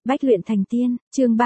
Bách luyện thành tiên, chương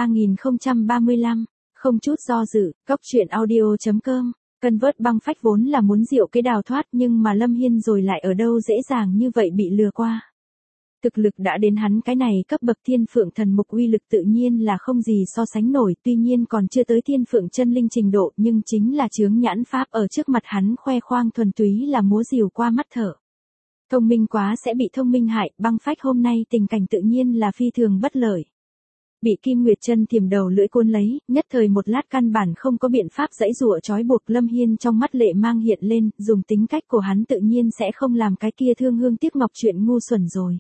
3035, không chút do dự, Cóc truyện audio.com. Cân vớt băng phách vốn là muốn diệu kế đào thoát nhưng mà Lâm Hiên rồi lại ở đâu dễ dàng như vậy bị lừa qua. Thực lực đã đến hắn cái này cấp bậc thiên phượng thần mục uy lực tự nhiên là không gì so sánh nổi, tuy nhiên còn chưa tới thiên phượng chân linh trình độ nhưng chính là chướng nhãn pháp ở trước mặt hắn khoe khoang thuần túy là múa rìu qua mắt thở. Thông minh quá sẽ bị thông minh hại, băng phách hôm nay tình cảnh tự nhiên là phi thường bất lợi. Bị Kim Nguyệt Chân thiềm đầu lưỡi cuốn lấy, nhất thời một lát căn bản không có biện pháp giãy giụa trói buộc. Lâm Hiên trong mắt lệ mang hiện lên, dùng tính cách của hắn tự nhiên sẽ không làm cái kia thương hương tiếc ngọc chuyện ngu xuẩn rồi.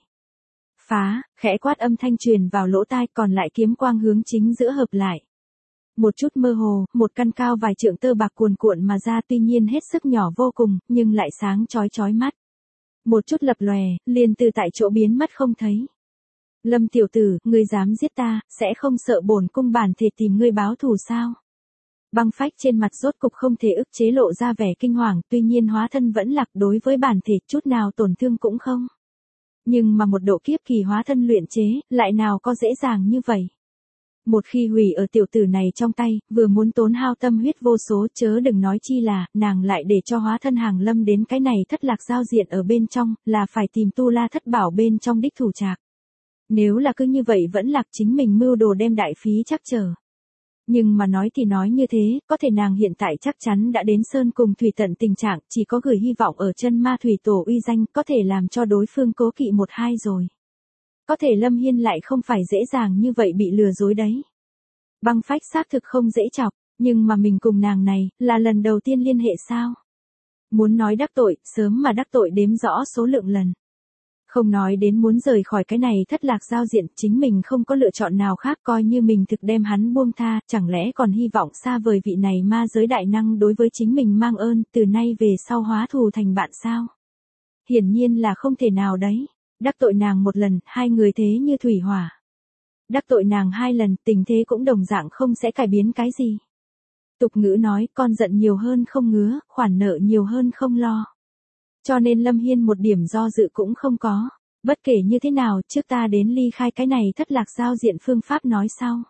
Phá, khẽ quát âm thanh truyền vào lỗ tai, còn lại kiếm quang hướng chính giữa hợp lại. Một chút mơ hồ, một căn cao vài trượng tơ bạc cuồn cuộn mà ra, tuy nhiên hết sức nhỏ vô cùng, nhưng lại sáng chói mắt. Một chút lập lòe, liền từ tại chỗ biến mất không thấy. Lâm tiểu tử, ngươi dám giết ta, sẽ không sợ bổn cung bản thể tìm ngươi báo thù sao? Băng phách trên mặt rốt cục không thể ức chế lộ ra vẻ kinh hoàng, tuy nhiên hóa thân vẫn lạc, đối với bản thể chút nào tổn thương cũng không. Nhưng mà một độ kiếp kỳ hóa thân luyện chế, lại nào có dễ dàng như vậy. Một khi hủy ở tiểu tử này trong tay, vừa muốn tốn hao tâm huyết vô số, chớ đừng nói chi là, nàng lại để cho hóa thân Hàng Lâm đến cái này thất lạc giao diện ở bên trong, là phải tìm tu la thất bảo bên trong đích thủ trạc. Nếu là cứ như vậy vẫn lạc, chính mình mưu đồ đem đại phí chắc trở. Nhưng mà nói thì nói như thế, có thể nàng hiện tại chắc chắn đã đến sơn cùng thủy tận tình trạng, chỉ có gửi hy vọng ở chân ma thủy tổ uy danh, có thể làm cho đối phương cố kỵ một hai rồi. Có thể Lâm Hiên lại không phải dễ dàng như vậy bị lừa dối đấy. Băng phách xác thực không dễ chọc, nhưng mà mình cùng nàng này, là lần đầu tiên liên hệ sao? Muốn nói đắc tội, sớm mà đắc tội đếm rõ số lượng lần. Không nói đến muốn rời khỏi cái này thất lạc giao diện, chính mình không có lựa chọn nào khác, coi như mình thực đem hắn buông tha, chẳng lẽ còn hy vọng xa vời vị này ma giới đại năng đối với chính mình mang ơn, từ nay về sau hóa thù thành bạn sao? Hiển nhiên là không thể nào đấy. Đắc tội nàng một lần, hai người thế như thủy hỏa. Đắc tội nàng hai lần, tình thế cũng đồng dạng không sẽ cải biến cái gì. Tục ngữ nói, con giận nhiều hơn không ngứa, khoản nợ nhiều hơn không lo. Cho nên Lâm Hiên một điểm do dự cũng không có. Bất kể như thế nào, trước ta đến ly khai cái này thất lạc giao diện phương pháp nói sau.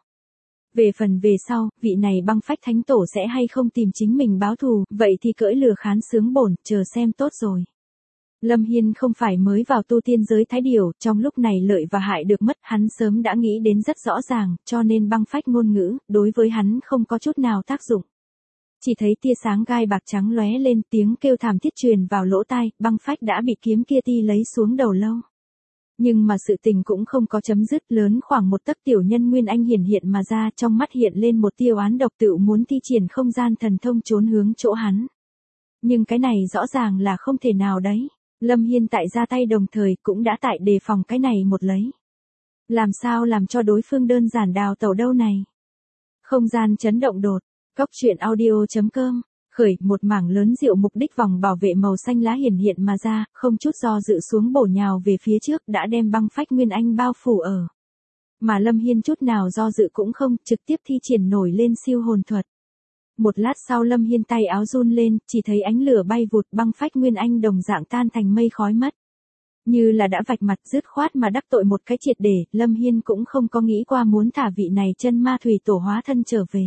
Về phần về sau, vị này băng phách thánh tổ sẽ hay không tìm chính mình báo thù, vậy thì cưỡi lừa khán sướng bổn, chờ xem tốt rồi. Lâm Hiên không phải mới vào tu tiên giới thái điểu, trong lúc này lợi và hại được mất, hắn sớm đã nghĩ đến rất rõ ràng, cho nên băng phách ngôn ngữ, đối với hắn không có chút nào tác dụng. Chỉ thấy tia sáng gai bạc trắng lóe lên, tiếng kêu thảm thiết truyền vào lỗ tai, băng phách đã bị kiếm kia ti lấy xuống đầu lâu. Nhưng mà sự tình cũng không có chấm dứt, lớn khoảng một tấc tiểu nhân nguyên anh hiển hiện mà ra, trong mắt hiện lên một tia oán độc, tự muốn thi triển không gian thần thông trốn hướng chỗ hắn. Nhưng cái này rõ ràng là không thể nào đấy. Lâm Hiên tại ra tay đồng thời cũng đã tại đề phòng cái này một lấy. Làm sao làm cho đối phương đơn giản đào tẩu đâu này. Không gian chấn động đột, Cóc truyện audio.com, khởi một mảng lớn diệu mục đích vòng bảo vệ màu xanh lá hiển hiện mà ra, không chút do dự xuống bổ nhào về phía trước, đã đem băng phách nguyên anh bao phủ ở. Mà Lâm Hiên chút nào do dự cũng không, trực tiếp thi triển nổi lên siêu hồn thuật. Một lát sau Lâm Hiên tay áo run lên, chỉ thấy ánh lửa bay vụt, băng phách nguyên anh đồng dạng tan thành mây khói mất. Như là đã vạch mặt dứt khoát mà đắc tội một cái triệt để, Lâm Hiên cũng không có nghĩ qua muốn thả vị này chân ma thủy tổ hóa thân trở về.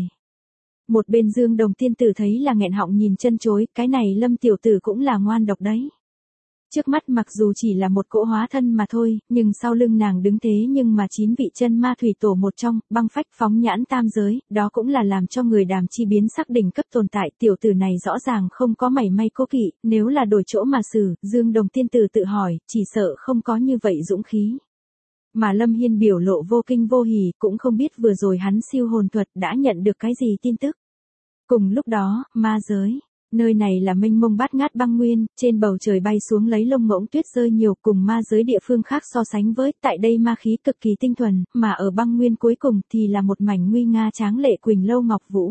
Một bên Dương Đồng tiên tử thấy là nghẹn họng nhìn chân chối, cái này Lâm tiểu tử cũng là ngoan độc đấy. Trước mắt mặc dù chỉ là một cỗ hóa thân mà thôi, nhưng sau lưng nàng đứng thế nhưng mà 9 vị chân ma thủy tổ một trong, băng phách phóng nhãn tam giới, đó cũng là làm cho người đàm chi biến sắc đỉnh cấp tồn tại, tiểu tử này rõ ràng không có mảy may cố kỵ, nếu là đổi chỗ mà xử, Dương Đồng tiên tử tự hỏi, chỉ sợ không có như vậy dũng khí. Mà Lâm Hiên biểu lộ vô kinh vô hỉ, cũng không biết vừa rồi hắn siêu hồn thuật đã nhận được cái gì tin tức. Cùng lúc đó, ma giới. Nơi này là mênh mông bát ngát băng nguyên, trên bầu trời bay xuống lấy lông ngỗng tuyết rơi nhiều, cùng ma giới địa phương khác so sánh với, tại đây ma khí cực kỳ tinh thuần, mà ở băng nguyên cuối cùng thì là một mảnh nguy nga tráng lệ Quỳnh Lâu Ngọc Vũ.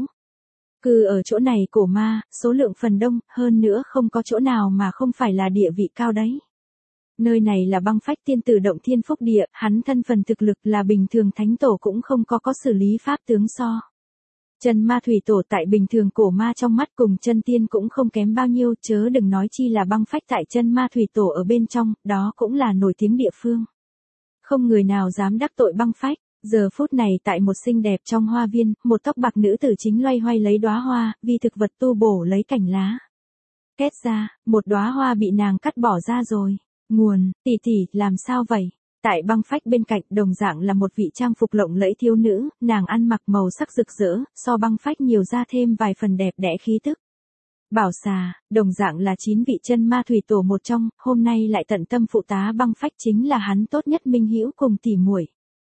Cư ở chỗ này cổ ma, số lượng phần đông, hơn nữa không có chỗ nào mà không phải là địa vị cao đấy. Nơi này là băng phách tiên tử động thiên phúc địa, hắn thân phần thực lực là bình thường thánh tổ cũng không có xử lý pháp tướng so. Chân ma thủy tổ tại bình thường cổ ma trong mắt cùng chân tiên cũng không kém bao nhiêu, chớ đừng nói chi là băng phách tại chân ma thủy tổ ở bên trong, đó cũng là nổi tiếng địa phương. Không người nào dám đắc tội băng phách, Giờ phút này tại một xinh đẹp trong hoa viên, một tóc bạc nữ tử chính loay hoay lấy đóa hoa, vì thực vật tu bổ lấy cành lá. Két ra, một đóa hoa bị nàng cắt bỏ ra rồi. Nguồn, tỷ tỷ, làm sao vậy? Tại băng phách bên cạnh đồng dạng là một vị trang phục lộng lẫy thiếu nữ, nàng ăn mặc màu sắc rực rỡ, so băng phách nhiều ra thêm vài phần đẹp đẽ khí tức. Bảo xà, đồng dạng là 9 vị chân ma thủy tổ một trong, hôm nay lại tận tâm phụ tá băng phách chính là hắn tốt nhất minh hữu cùng tỉ muội.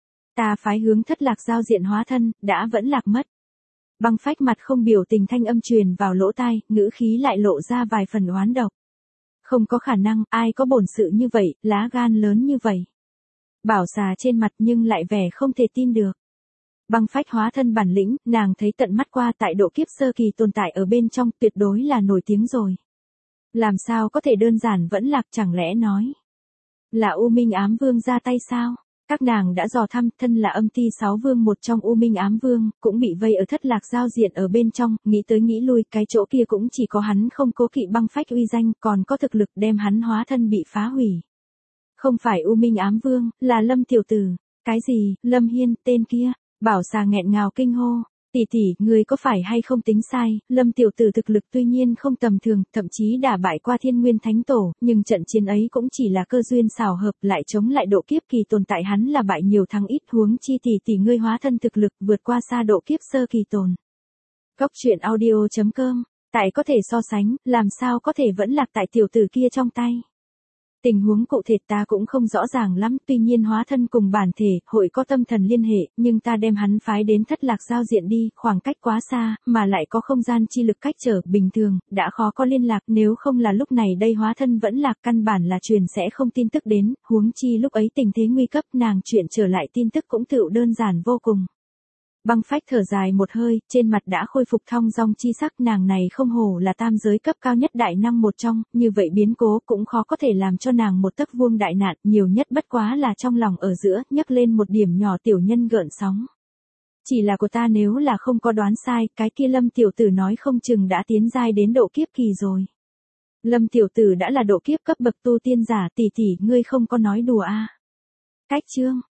Ta phái hướng Thất Lạc giao diện hóa thân, đã vẫn lạc mất. Băng phách mặt không biểu tình thanh âm truyền vào lỗ tai, ngữ khí lại lộ ra vài phần oán độc. Không có khả năng, ai có bổn sự như vậy, lá gan lớn như vậy. Bảo xà trên mặt nhưng lại vẻ không thể tin được. Băng phách hóa thân bản lĩnh, nàng thấy tận mắt qua tại độ kiếp sơ kỳ tồn tại ở bên trong, tuyệt đối là nổi tiếng rồi. Làm sao có thể đơn giản vẫn lạc, chẳng lẽ nói là U Minh Ám Vương ra tay sao? Các nàng đã dò thăm, thân là âm ti 6 vương một trong U Minh Ám Vương, cũng bị vây ở Thất Lạc giao diện ở bên trong, nghĩ tới nghĩ lui, cái chỗ kia cũng chỉ có hắn không cố kỵ băng phách uy danh, còn có thực lực đem hắn hóa thân bị phá hủy. Không phải U Minh Ám Vương, là Lâm tiểu tử. Cái gì, Lâm Hiên, tên kia? Bảo xà nghẹn ngào kinh hô. Tỷ tỷ, người có phải hay không tính sai, Lâm tiểu tử thực lực tuy nhiên không tầm thường, thậm chí đả bại qua Thiên Nguyên Thánh Tổ, nhưng trận chiến ấy cũng chỉ là cơ duyên xảo hợp, lại chống lại độ kiếp kỳ tồn tại hắn là bại nhiều thắng ít, huống chi tỷ tỷ ngươi hóa thân thực lực vượt qua xa độ kiếp sơ kỳ tồn. Góc truyện audio.com, tại có thể so sánh, làm sao có thể vẫn lạc tại tiểu tử kia trong tay. Tình huống cụ thể ta cũng không rõ ràng lắm, tuy nhiên hóa thân cùng bản thể, hội có tâm thần liên hệ, nhưng ta đem hắn phái đến Thất Lạc giao diện đi, khoảng cách quá xa, mà lại có không gian chi lực cách trở, bình thường, đã khó có liên lạc, nếu không là lúc này đây hóa thân vẫn lạc căn bản là truyền sẽ không tin tức đến, huống chi lúc ấy tình thế nguy cấp nàng chuyển trở lại tin tức cũng tựu đơn giản vô cùng. Băng phách thở dài một hơi, trên mặt đã khôi phục thong dong chi sắc, nàng này không hổ là tam giới cấp cao nhất đại năng một trong, như vậy biến cố cũng khó có thể làm cho nàng một tấc vuông đại nạn, nhiều nhất bất quá là trong lòng ở giữa, nhấc lên một điểm nhỏ tiểu nhân gợn sóng. Chỉ là của ta nếu là không có đoán sai, cái kia Lâm tiểu tử nói không chừng đã tiến giai đến độ kiếp kỳ rồi. Lâm tiểu tử đã là độ kiếp cấp bậc tu tiên giả, tỷ tỷ, ngươi không có nói đùa a? Cách chương